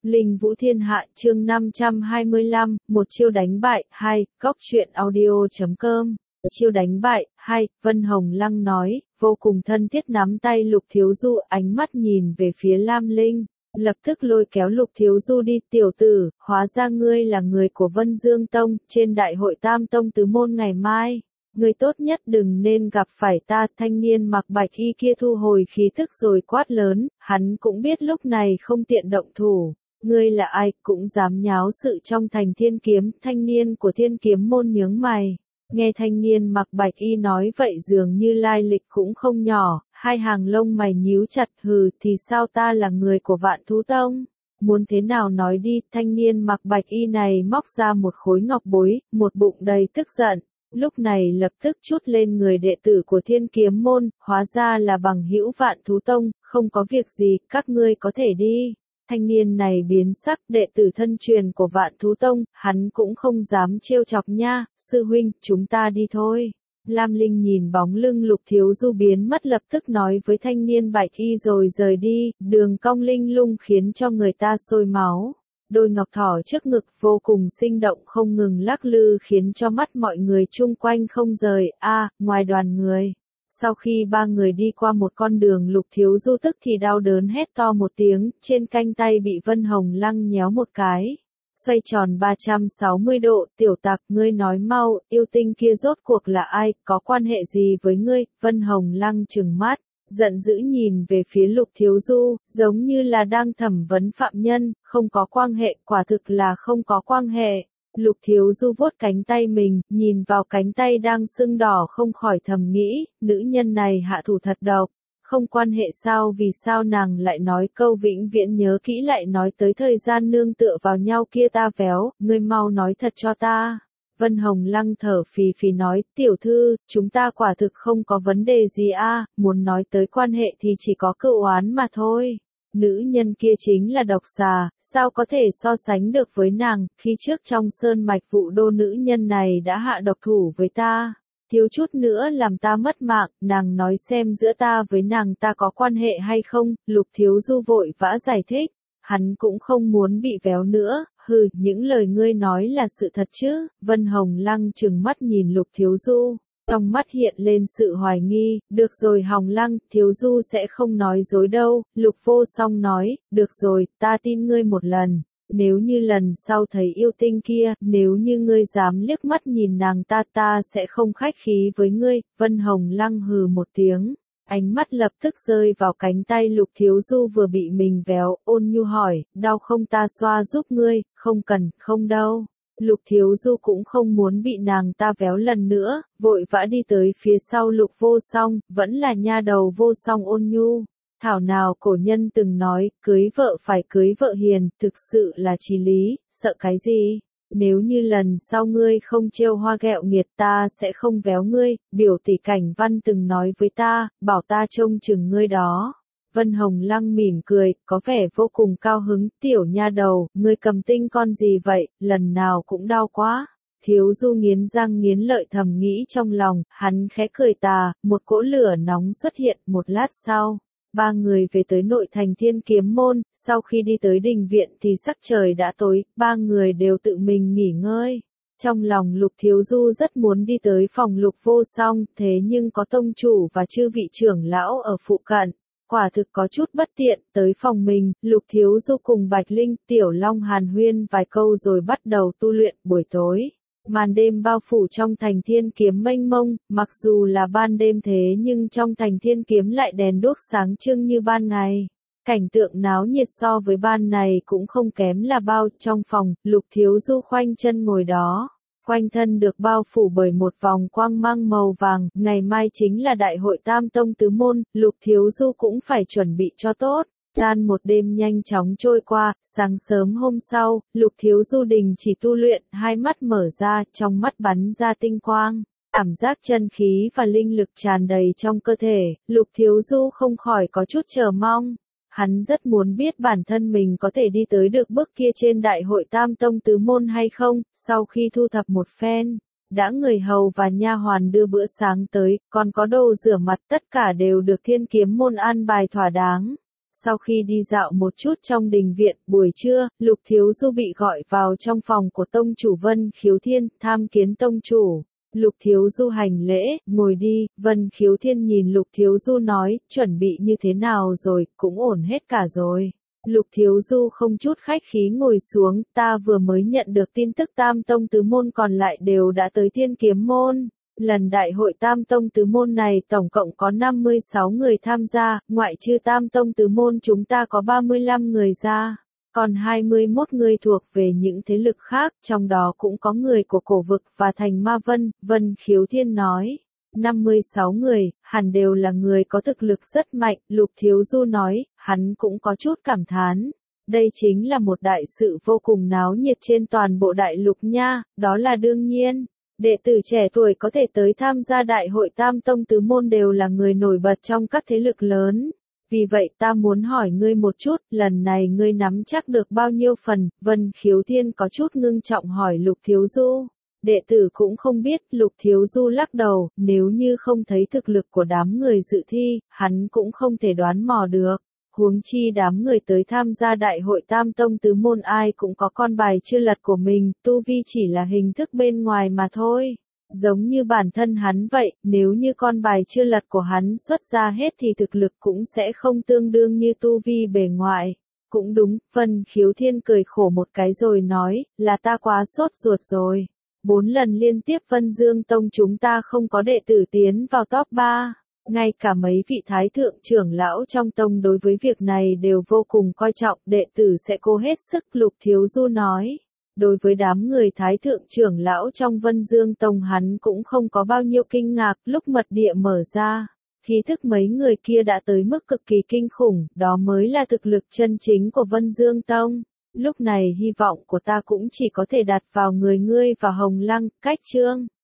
Linh Vũ Thiên Hạ chương 525, một chiêu đánh bại, 2, góc truyện audio.com. Chiêu đánh bại, 2, Vân Hồng Lăng nói, vô cùng thân thiết nắm tay Lục Thiếu Du, ánh mắt nhìn về phía Lam Linh, lập tức lôi kéo Lục Thiếu Du đi, tiểu tử, hóa ra ngươi là người của Vân Dương Tông, trên đại hội Tam Tông tứ môn ngày mai. Người tốt nhất đừng nên gặp phải ta. Thanh niên mặc bạch y kia thu hồi khí thức rồi quát lớn, hắn cũng biết lúc này không tiện động thủ. Ngươi là ai, cũng dám nháo sự trong thành Thiên Kiếm. Thanh niên của Thiên Kiếm môn nhướng mày. Nghe thanh niên mặc bạch y nói vậy dường như lai lịch cũng không nhỏ, hai hàng lông mày nhíu chặt. Hừ, thì sao, ta là người của Vạn Thú Tông. Muốn thế nào nói đi. Thanh niên mặc bạch y này móc ra một khối ngọc bối, một bụng đầy tức giận. Lúc này lập tức trút lên người đệ tử của Thiên Kiếm môn, hóa ra là bằng hữu Vạn Thú Tông, không có việc gì, các ngươi có thể đi. Thanh niên này biến sắc, đệ tử thân truyền của Vạn Thú Tông, hắn cũng không dám trêu chọc nha. Sư huynh, chúng ta đi thôi. Lam Linh nhìn bóng lưng Lục Thiếu Du biến mất lập tức nói với thanh niên bạch y rồi rời đi, đường cong linh lung khiến cho người ta sôi máu. Đôi ngọc thỏ trước ngực vô cùng sinh động không ngừng lắc lư khiến cho mắt mọi người chung quanh không rời. Ngoài đoàn người. Sau khi ba người đi qua một con đường, Lục Thiếu Du tức thì đau đớn hét to một tiếng, trên cánh tay bị Vân Hồng Lăng nhéo một cái. Xoay tròn 360 độ, tiểu tặc, ngươi nói mau, yêu tinh kia rốt cuộc là ai, có quan hệ gì với ngươi? Vân Hồng Lăng trừng mắt, giận dữ nhìn về phía Lục Thiếu Du, giống như là đang thẩm vấn phạm nhân, không có quan hệ, quả thực là không có quan hệ. Lục Thiếu Du vuốt cánh tay mình, nhìn vào cánh tay đang sưng đỏ không khỏi thầm nghĩ, nữ nhân này hạ thủ thật độc. Không quan hệ sao, vì sao nàng lại nói câu vĩnh viễn nhớ kỹ, lại nói tới thời gian nương tựa vào nhau kia, ta véo, ngươi mau nói thật cho ta. Vân Hồng Lăng thở phì phì nói, tiểu thư, chúng ta quả thực không có vấn đề gì muốn nói tới quan hệ thì chỉ có cựu oán mà thôi. Nữ nhân kia chính là độc xà, sao có thể so sánh được với nàng, khi trước trong sơn mạch Vũ Đô nữ nhân này đã hạ độc thủ với ta. Thiếu chút nữa làm ta mất mạng, nàng nói xem giữa ta với nàng ta có quan hệ hay không. Lục Thiếu Du vội vã giải thích, hắn cũng không muốn bị véo nữa. Hừ, những lời ngươi nói là sự thật chứ? Vân Hồng Lăng trừng mắt nhìn Lục Thiếu Du, trong mắt hiện lên sự hoài nghi. Được rồi Hồng Lăng, Thiếu Du sẽ không nói dối đâu. Lục Vô Song nói, được rồi, ta tin ngươi một lần. Nếu như lần sau thấy yêu tinh kia, nếu như ngươi dám liếc mắt nhìn nàng ta, ta sẽ không khách khí với ngươi. Vân Hồng Lăng hừ một tiếng, ánh mắt lập tức rơi vào cánh tay Lục Thiếu Du vừa bị mình véo, ôn nhu hỏi, đau không, ta xoa giúp ngươi? Không cần, không đâu. Lục Thiếu Du cũng không muốn bị nàng ta véo lần nữa, vội vã đi tới phía sau Lục Vô Song, vẫn là nha đầu Vô Song ôn nhu. Thảo nào cổ nhân từng nói, cưới vợ phải cưới vợ hiền, thực sự là chí lý, sợ cái gì? Nếu như lần sau ngươi không trêu hoa ghẹo nghiệt, ta sẽ không véo ngươi. Biểu tỷ Cảnh Văn từng nói với ta, bảo ta trông chừng ngươi đó. Vân Hồng Lăng mỉm cười, có vẻ vô cùng cao hứng, tiểu nha đầu, ngươi cầm tinh con gì vậy, lần nào cũng đau quá. Thiếu Du nghiến răng nghiến lợi thầm nghĩ trong lòng, hắn khẽ cười tà, một cỗ lửa nóng xuất hiện. Một lát sau, ba người về tới nội thành Thiên Kiếm môn. Sau khi đi tới đình viện thì sắc trời đã tối, ba người đều tự mình nghỉ ngơi. Trong lòng Lục Thiếu Du rất muốn đi tới phòng Lục Vô Song, thế nhưng có tông chủ và chư vị trưởng lão ở phụ cận, quả thực có chút bất tiện. Tới phòng mình, Lục Thiếu Du cùng Bạch Linh, Tiểu Long hàn huyên vài câu rồi bắt đầu tu luyện. Buổi tối, màn đêm bao phủ trong thành Thiên Kiếm mênh mông, mặc dù là ban đêm thế nhưng trong thành Thiên Kiếm lại đèn đuốc sáng trưng như ban ngày. Cảnh tượng náo nhiệt so với ban này cũng không kém là bao. Trong phòng, Lục Thiếu Du khoanh chân ngồi đó, quanh thân được bao phủ bởi một vòng quang mang màu vàng. Ngày mai chính là đại hội Tam Tông tứ môn, Lục Thiếu Du cũng phải chuẩn bị cho tốt. Gian một đêm nhanh chóng trôi qua, sáng sớm hôm sau, Lục Thiếu Du đình chỉ tu luyện, hai mắt mở ra, trong mắt bắn ra tinh quang. Cảm giác chân khí và linh lực tràn đầy trong cơ thể, Lục Thiếu Du không khỏi có chút chờ mong. Hắn rất muốn biết bản thân mình có thể đi tới được bước kia trên đại hội Tam Tông tứ môn hay không. Sau khi thu thập một phen, đã người hầu và nha hoàn đưa bữa sáng tới, còn có đồ rửa mặt, tất cả đều được Thiên Kiếm môn an bài thỏa đáng. Sau khi đi dạo một chút trong đình viện, buổi trưa, Lục Thiếu Du bị gọi vào trong phòng của tông chủ Vân Khiếu Thiên, tham kiến tông chủ. Lục Thiếu Du hành lễ, ngồi đi, Vân Khiếu Thiên nhìn Lục Thiếu Du nói, chuẩn bị như thế nào rồi, cũng ổn hết cả rồi. Lục Thiếu Du không chút khách khí ngồi xuống, ta vừa mới nhận được tin tức Tam Tông Tứ Môn còn lại đều đã tới Thiên Kiếm Môn. Lần đại hội Tam Tông Tứ Môn này tổng cộng có 56 người tham gia, ngoại trừ Tam Tông Tứ Môn chúng ta có 35 người ra, còn 21 người thuộc về những thế lực khác, trong đó cũng có người của Cổ Vực và Thành Ma Vân, Vân Khiếu Thiên nói. 56 người, hẳn đều là người có thực lực rất mạnh, Lục Thiếu Du nói, hắn cũng có chút cảm thán. Đây chính là một đại sự vô cùng náo nhiệt trên toàn bộ đại lục nha, đó là đương nhiên. Đệ tử trẻ tuổi có thể tới tham gia đại hội Tam Tông Tứ Môn đều là người nổi bật trong các thế lực lớn. Vì vậy ta muốn hỏi ngươi một chút, lần này ngươi nắm chắc được bao nhiêu phần? Vân Khiếu Thiên có chút ngưng trọng hỏi Lục Thiếu Du. Đệ tử cũng không biết, Lục Thiếu Du lắc đầu, nếu như không thấy thực lực của đám người dự thi, hắn cũng không thể đoán mò được. Huống chi đám người tới tham gia đại hội Tam Tông Tứ Môn ai cũng có con bài chưa lật của mình, tu vi chỉ là hình thức bên ngoài mà thôi. Giống như bản thân hắn vậy, nếu như con bài chưa lật của hắn xuất ra hết thì thực lực cũng sẽ không tương đương như tu vi bề ngoài. Cũng đúng, Vân Khiếu Thiên cười khổ một cái rồi nói, là ta quá sốt ruột rồi. 4 lần liên tiếp Vân Dương Tông chúng ta không có đệ tử tiến vào top 3. Ngay cả mấy vị thái thượng trưởng lão trong tông đối với việc này đều vô cùng coi trọng, đệ tử sẽ cố hết sức, Lục Thiếu Du nói. Đối với đám người thái thượng trưởng lão trong Vân Dương Tông hắn cũng không có bao nhiêu kinh ngạc, lúc mật địa mở ra. Khí thức mấy người kia đã tới mức cực kỳ kinh khủng, đó mới là thực lực chân chính của Vân Dương Tông. Lúc này hy vọng của ta cũng chỉ có thể đặt vào người ngươi và Hồng Lăng, Cách Trương.